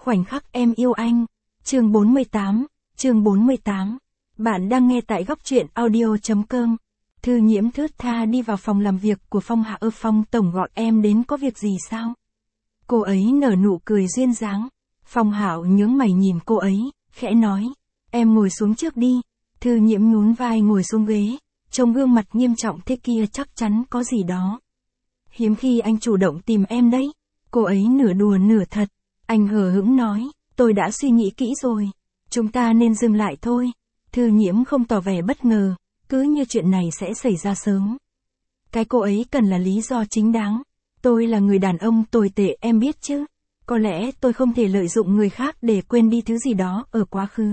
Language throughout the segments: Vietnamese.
Khoảnh khắc em yêu anh. Chương 48. Bạn đang nghe tại góc truyện audio.com. Thư Nhiễm thướt tha đi vào phòng làm việc của Phong Hạ. Phong tổng gọi em đến có việc gì sao? Cô ấy nở nụ cười duyên dáng. Phong Hạo nhướng mày nhìn cô ấy, khẽ nói, em ngồi xuống trước đi. Thư Nhiễm nhún vai ngồi xuống ghế, trông gương mặt nghiêm trọng thế kia chắc chắn có gì đó. Hiếm khi anh chủ động tìm em đấy. Cô ấy nửa đùa nửa thật. Anh hờ hững nói, tôi đã suy nghĩ kỹ rồi. Chúng ta nên dừng lại thôi. Thư Nhiễm không tỏ vẻ bất ngờ, cứ như chuyện này sẽ xảy ra sớm. Cái cô ấy cần là lý do chính đáng. Tôi là người đàn ông tồi tệ em biết chứ. Có lẽ tôi không thể lợi dụng người khác để quên đi thứ gì đó ở quá khứ.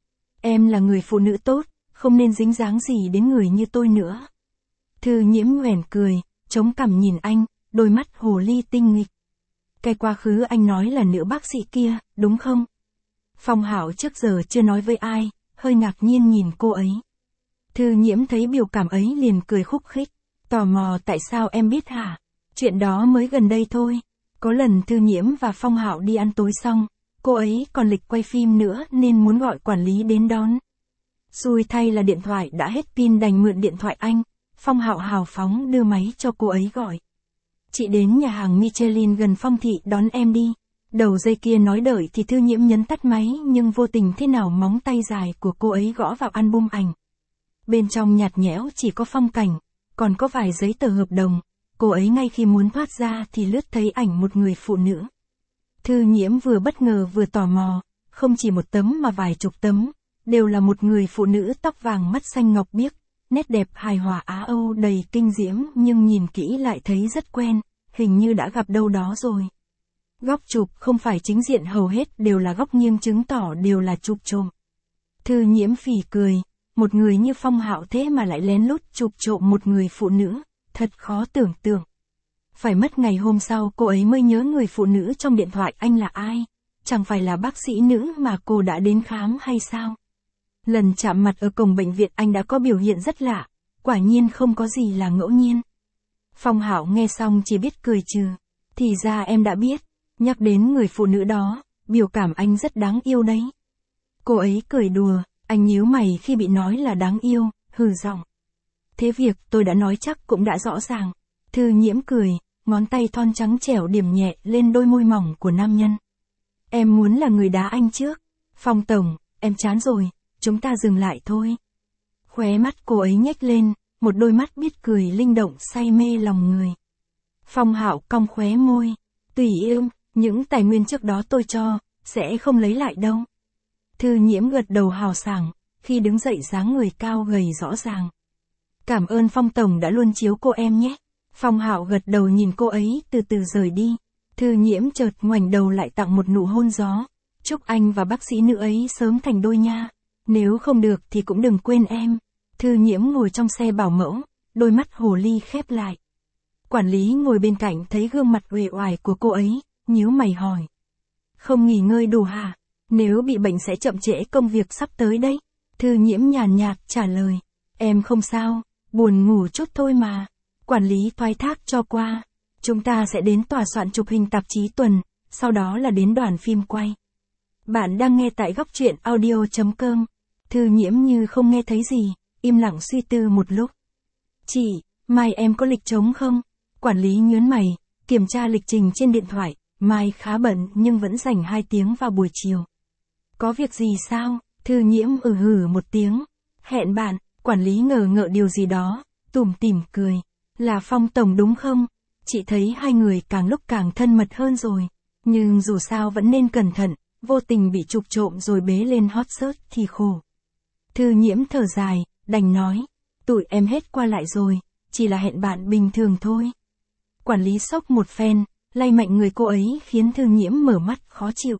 Em là người phụ nữ tốt, không nên dính dáng gì đến người như tôi nữa. Thư Nhiễm nhoẻn cười, chống cằm nhìn anh, đôi mắt hồ ly tinh nghịch. Cái quá khứ anh nói là nữ bác sĩ kia, đúng không? Phong Hạo trước giờ chưa nói với ai, hơi ngạc nhiên nhìn cô ấy. Thư Nhiễm thấy biểu cảm ấy liền cười khúc khích, tò mò tại sao em biết hả? Chuyện đó mới gần đây thôi. Có lần Thư Nhiễm và Phong Hạo đi ăn tối xong, cô ấy còn lịch quay phim nữa nên muốn gọi quản lý đến đón. Xui thay là điện thoại đã hết pin đành mượn điện thoại anh. Phong Hạo hào phóng đưa máy cho cô ấy gọi. Chị đến nhà hàng Michelin gần Phong thị đón em đi. Đầu dây kia nói đợi thì Thư Nhiễm nhấn tắt máy nhưng vô tình thế nào móng tay dài của cô ấy gõ vào album ảnh. Bên trong nhạt nhẽo chỉ có phong cảnh, còn có vài giấy tờ hợp đồng. Cô ấy ngay khi muốn thoát ra thì lướt thấy ảnh một người phụ nữ. Thư Nhiễm vừa bất ngờ vừa tò mò, không chỉ một tấm mà vài chục tấm, đều là một người phụ nữ tóc vàng mắt xanh ngọc biếc, nét đẹp hài hòa Á Âu đầy kinh diễm nhưng nhìn kỹ lại thấy rất quen, hình như đã gặp đâu đó rồi. Góc chụp không phải chính diện hầu hết đều là góc nghiêng chứng tỏ đều là chụp trộm. Thư Nhiễm phì cười, một người như Phong Hạo thế mà lại lén lút chụp trộm một người phụ nữ, thật khó tưởng tượng. Phải mất ngày hôm sau cô ấy mới nhớ người phụ nữ trong điện thoại anh là ai, chẳng phải là bác sĩ nữ mà cô đã đến khám hay sao? Lần chạm mặt ở cổng bệnh viện anh đã có biểu hiện rất lạ, quả nhiên không có gì là ngẫu nhiên. Phong Hạo nghe xong chỉ biết cười trừ, thì ra em đã biết, nhắc đến người phụ nữ đó, biểu cảm anh rất đáng yêu đấy. Cô ấy cười đùa, anh nhíu mày khi bị nói là đáng yêu, hừ giọng. Thế việc tôi đã nói chắc cũng đã rõ ràng. Thư Nhiễm cười, ngón tay thon trắng trẻo điểm nhẹ lên đôi môi mỏng của nam nhân. Em muốn là người đá anh trước. Phong tổng, em chán rồi, chúng ta dừng lại thôi. Khóe mắt cô ấy nhếch lên, một đôi mắt biết cười linh động say mê lòng người. Phong Hạo cong khóe môi, tùy yêu, những tài nguyên trước đó tôi cho, sẽ không lấy lại đâu. Thư Nhiễm gật đầu hào sảng, khi đứng dậy dáng người cao gầy rõ ràng. Cảm ơn Phong tổng đã luôn chiếu cô em nhé. Phong Hạo gật đầu nhìn cô ấy từ từ rời đi. Thư Nhiễm chợt ngoảnh đầu lại tặng một nụ hôn gió. Chúc anh và bác sĩ nữ ấy sớm thành đôi nha. Nếu không được thì cũng đừng quên em. Thư Nhiễm ngồi trong xe bảo mẫu, đôi mắt hồ ly khép lại. Quản lý ngồi bên cạnh thấy gương mặt uể oải của cô ấy, nhíu mày hỏi. Không nghỉ ngơi đủ hả? Nếu bị bệnh sẽ chậm trễ công việc sắp tới đấy. Thư Nhiễm nhàn nhạt trả lời. Em không sao, buồn ngủ chút thôi mà. Quản lý thoái thác cho qua. Chúng ta sẽ đến tòa soạn chụp hình tạp chí tuần, sau đó là đến đoàn phim quay. Bạn đang nghe tại góc truyện audio.com. Thư Nhiễm như không nghe thấy gì, im lặng suy tư một lúc. Chị, mai em có lịch trống không? Quản lý nhớn mày, kiểm tra lịch trình trên điện thoại, mai khá bận nhưng vẫn dành 2 tiếng vào buổi chiều. Có việc gì sao? Thư Nhiễm hử một tiếng. Hẹn bạn, quản lý ngờ ngợ điều gì đó, tủm tỉm cười. Là Phong tổng đúng không? Chị thấy hai người càng lúc càng thân mật hơn rồi. Nhưng dù sao vẫn nên cẩn thận, vô tình bị chụp trộm rồi bế lên hot search thì khổ. Thư Nhiễm thở dài, đành nói. Tụi em hết qua lại rồi, chỉ là hẹn bạn bình thường thôi. Quản lý sốc một phen, lay mạnh người cô ấy khiến Thư Nhiễm mở mắt khó chịu.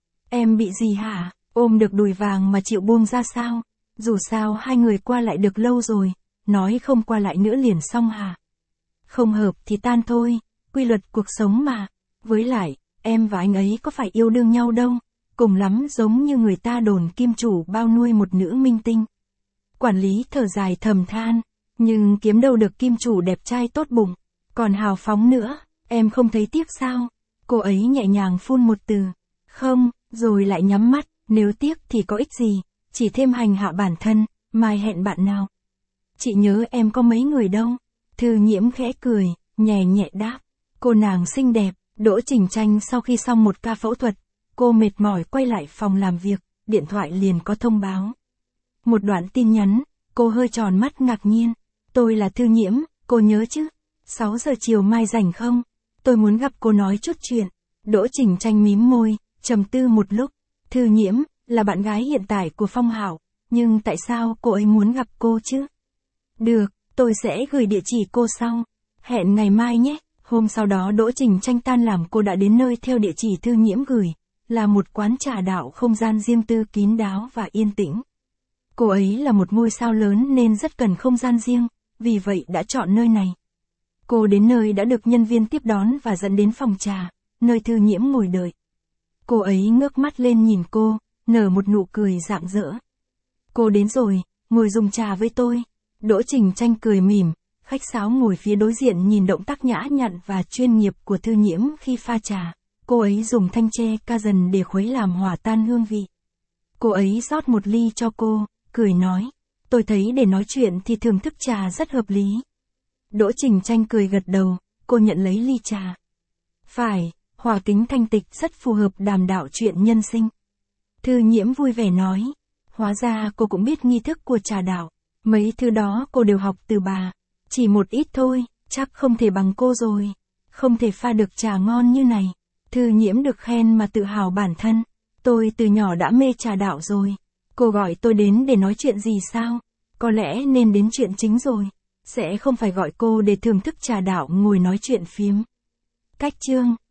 Em bị gì hả? Ôm được đùi vàng mà chịu buông ra sao? Dù sao hai người qua lại được lâu rồi, nói không qua lại nữa liền xong hả? Không hợp thì tan thôi, quy luật cuộc sống mà. Với lại, em và anh ấy có phải yêu đương nhau đâu, cùng lắm giống như người ta đồn kim chủ bao nuôi một nữ minh tinh. Quản lý thở dài thầm than, nhưng kiếm đâu được kim chủ đẹp trai tốt bụng, còn hào phóng nữa, em không thấy tiếc sao? Cô ấy nhẹ nhàng phun một từ, Không, rồi lại nhắm mắt, nếu tiếc thì có ích gì, chỉ thêm hành hạ bản thân, mai hẹn bạn nào. Chị nhớ em có mấy người đâu. Thư Nhiễm khẽ cười, nhẹ nhẹ đáp. Cô nàng xinh đẹp. Đỗ Trình Tranh sau khi xong một ca phẫu thuật, cô mệt mỏi quay lại phòng làm việc, điện thoại liền có thông báo. Một đoạn tin nhắn, cô hơi tròn mắt ngạc nhiên. Tôi là Thư Nhiễm, cô nhớ chứ? 6 giờ chiều mai rảnh không? Tôi muốn gặp cô nói chút chuyện. Đỗ Trình Tranh mím môi, trầm tư một lúc. Thư Nhiễm, là bạn gái hiện tại của Phong Hảo, nhưng tại sao cô ấy muốn gặp cô chứ? Được, tôi sẽ gửi địa chỉ cô sau. Hẹn ngày mai nhé. Hôm sau đó Đỗ Trình Tranh tan làm cô đã đến nơi theo địa chỉ Thư Nhiễm gửi, là một quán trà đạo không gian riêng tư kín đáo và yên tĩnh. Cô ấy là một ngôi sao lớn nên rất cần không gian riêng, vì vậy đã chọn nơi này. Cô đến nơi đã được nhân viên tiếp đón và dẫn đến phòng trà, nơi Thư Nhiễm ngồi đợi. Cô ấy ngước mắt lên nhìn cô, nở một nụ cười rạng rỡ. Cô đến rồi, ngồi dùng trà với tôi. Đỗ Trình Tranh cười mỉm, khách sáo ngồi phía đối diện nhìn động tác nhã nhặn và chuyên nghiệp của Thư Nhiễm khi pha trà. Cô ấy dùng thanh tre ca dần để khuấy làm hòa tan hương vị. Cô ấy rót một ly cho cô, cười nói. Tôi thấy để nói chuyện thì thưởng thức trà rất hợp lý. Đỗ Trình Tranh cười gật đầu, cô nhận lấy ly trà. Phải, hòa kính thanh tịch rất phù hợp đàm đạo chuyện nhân sinh. Thư Nhiễm vui vẻ nói. Hóa ra cô cũng biết nghi thức của trà đạo. Mấy thứ đó cô đều học từ bà. Chỉ một ít thôi, chắc không thể bằng cô rồi. Không thể pha được trà ngon như này. Thư Nhiễm được khen mà tự hào bản thân. Tôi từ nhỏ đã mê trà đạo rồi. Cô gọi tôi đến để nói chuyện gì sao? Có lẽ nên đến chuyện chính rồi. Sẽ không phải gọi cô để thưởng thức trà đạo ngồi nói chuyện phiếm. Cách chương